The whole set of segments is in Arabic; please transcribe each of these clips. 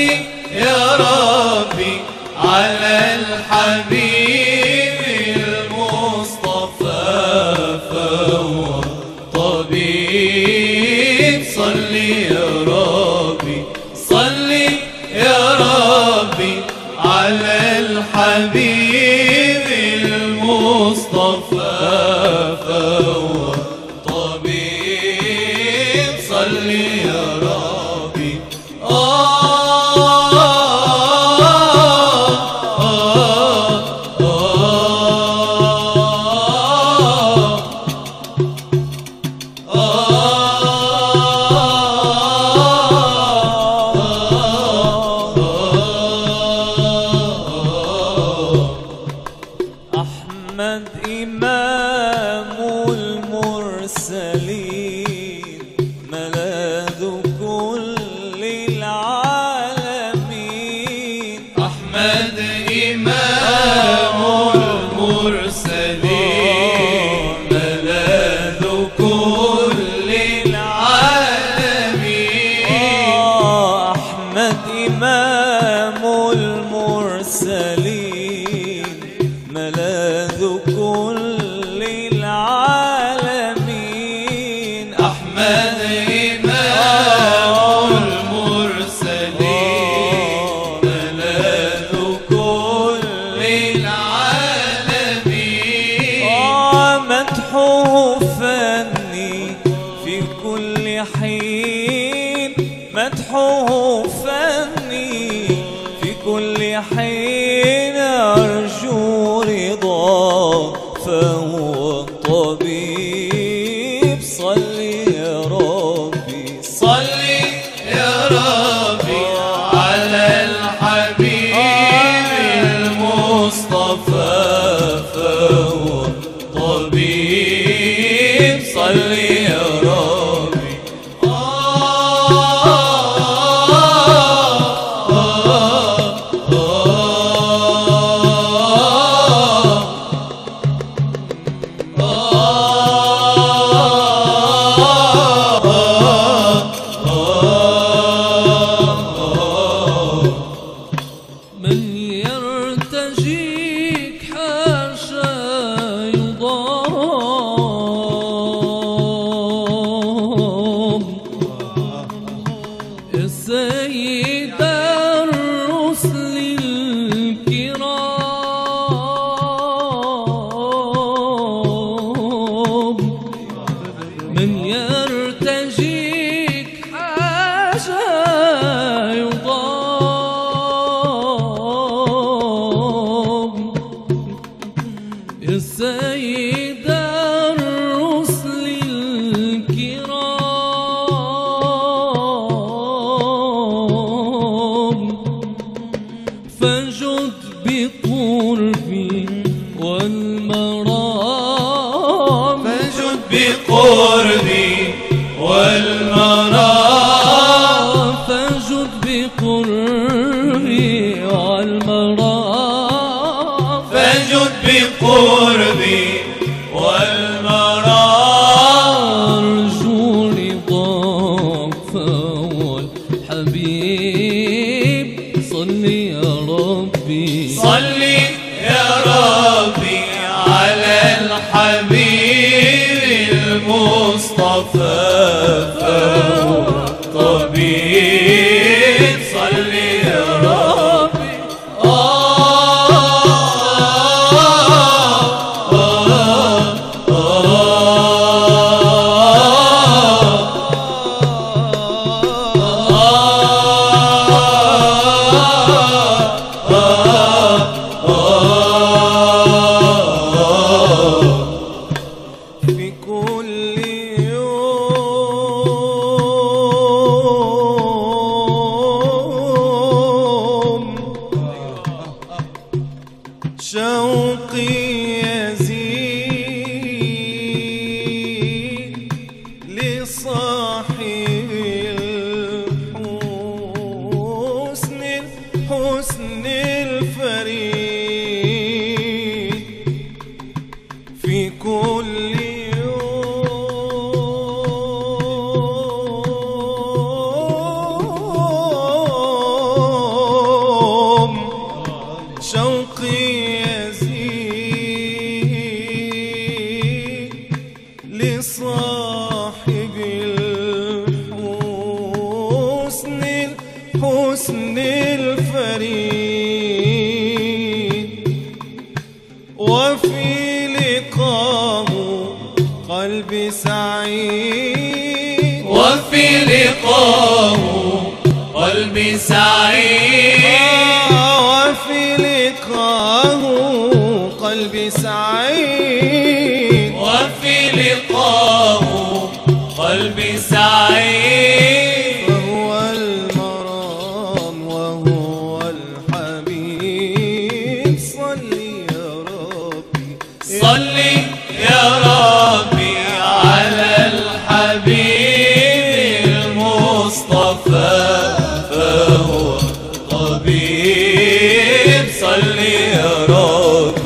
صلي يا ربي على الحبيب المصطفى فهو طبيب. صلي يا ربي صلي يا ربي على الحبيب المصطفى فهو طبيب. صلي يا ربي أحمد إمام المرسلين ملاذ كل العالمين. أحمد إمام المرسلين ملاذ كل العالمين. أحمد إمام المرسلين ملاذ كل العالمين. أحمد إمام المرسلين ملاذ كل العالمين. مدحه فني في كل حين، مدحه فني في كل حين. أرجو رضا فهو طبيب. صلي يا ربي صلي يا ربي على الحبيب المصطفى فهو طبيب. صلي يا ربي من يرتجيك حاشا يضام. يا سيد الرسل الكرام، من يرتجيك حاشا يضام. يا سيد الرسل الكرام، فجد بقربي والمرام. فجد بقربي والمرام. فجد بقربي والمرام. فجد بقربي والمرام. أرجو رضاك فهو الحبيب. صلي يا ربي صلي يا ربي على الحبيب المصطفى فهو طبيب. صلي يا ربي في كل يوم الفريد وفي لقاه قلبي سعيد وفي لقاه قلبي سعيد وفي لقاه قلبي سعيد وفي لقاه قلبي سعيد فهو المرام وهو الحبيب صلي يا ربي صلي يا ربي على الحبيب المصطفى فهو طبيب صلي يا ربي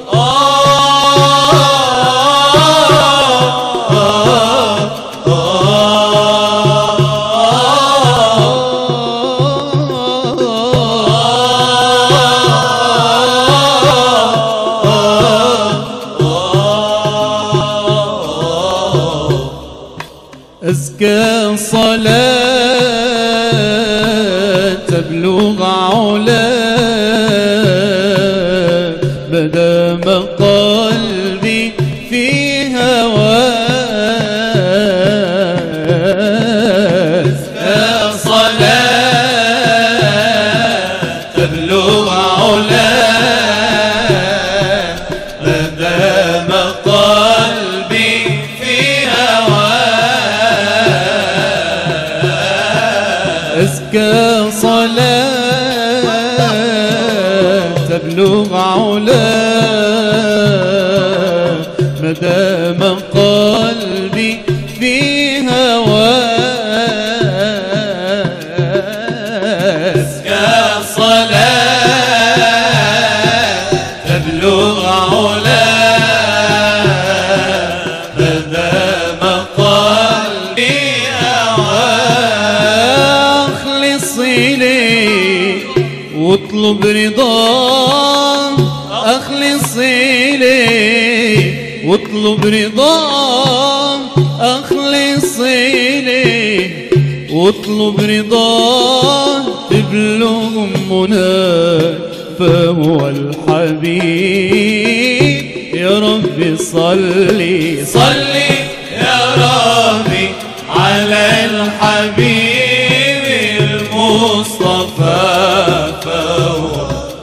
أزكى صلاة تبلغ علاك مدام قلبي في هواك أزكى صلاة تبلغ علاك مدام قلبي في هواك أزكى صلاة تبلغ علاك مدام قلبي في هواك أزكى صلاة تبلغ علاك مدام قلبي هواك أخلص إليه واطلب رضاه أخلص إليه واطلب رضاه أخلص إليه واطلب رضاه تبلغ مناك فهو الحبيب يا رب صلي صلي يا ربي على الحبيب المصطفى فهو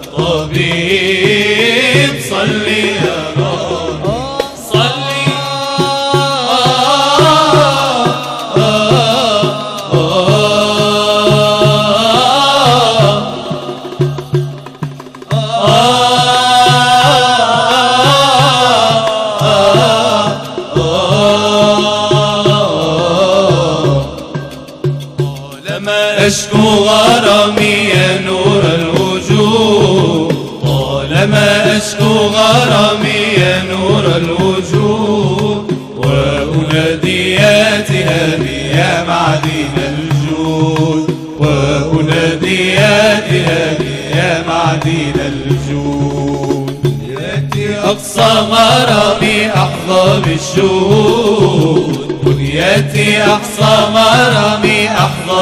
طبيب صلي يا ربي صلي طالما أشكو غرامي يا نور الوجود طالما أشكو غرامي يا نور الوجود وأنادياتها بي يا معدن الجود وأنادياتها بي يا معدن الجود يأتي أقصى غرامي أحظى بالشهود بنيتي أقصى مرامي أحظى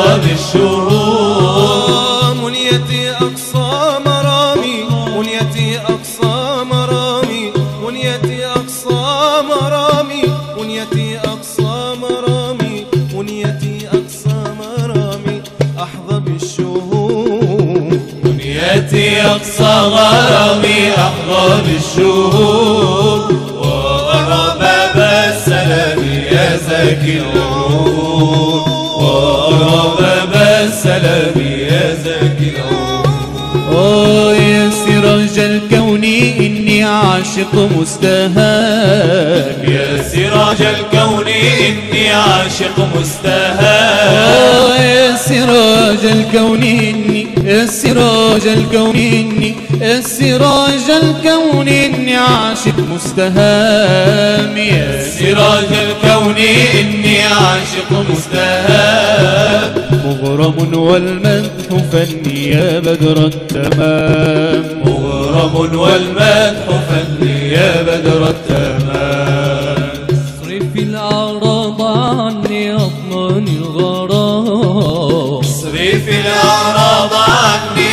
بالشهود منيتي أقصى مرامي منيتي أقصى مرامي منيتي أقصى مرامي منيتي أقصى مرامي منيتي أقصى مرامي أحظى بالشهود بنيتي أقصى غرامي أحظى بالشهود وأرى باب السلام يا زكي العود وأرى باب السلام يا زكي العود يا سراج الكون إني عاشق مستهان يا سراج الكون إني عاشق مستهان يا سراج الكون إني يا سراج الكون إني يا سراج الكون إني عاشق مستهام يا سراج الكون إني عاشق مستهام مغرم والمدح فني يا بدر التمام مغرم والمدح فني يا بدر التمام اصرف الأعراض عني أضمن الغرام اصرف الأعراض عني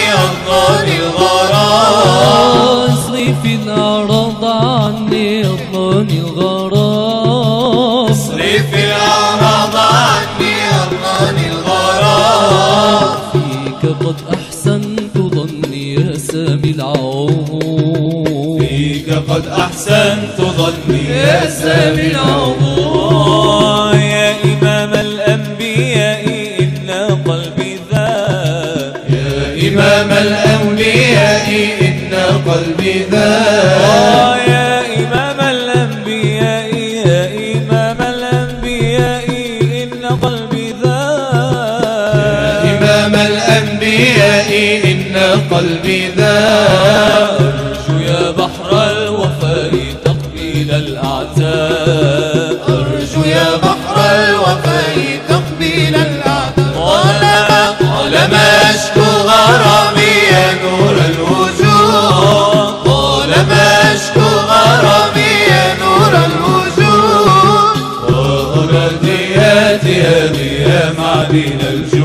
في الأعراض عني أضناني الغرام اصرف الأعراض عني أضناني الغرام فيك قد أحسنت ظني يا سامي العمر فيك قد أحسنت ظني يا سامي العمر يا إمام الأنبياء إن قلبي ذاب يا إمام الأنبياء إن قلبي ذاب يا إمام الأنبياء يا إمام الأنبياء إن قلبي ذاب يا إمام الأنبياء إن قلبي ذاب أرجو يا بحر الوفاء تقبيل الأعتاب أرجو يا بحر الوفاء تقبيل الأعتاب طالما أشكو غرامي يا نور الوجود طالما أشكو غرامي يا نور الوجود وأرادياتي هذه يا معدن الجود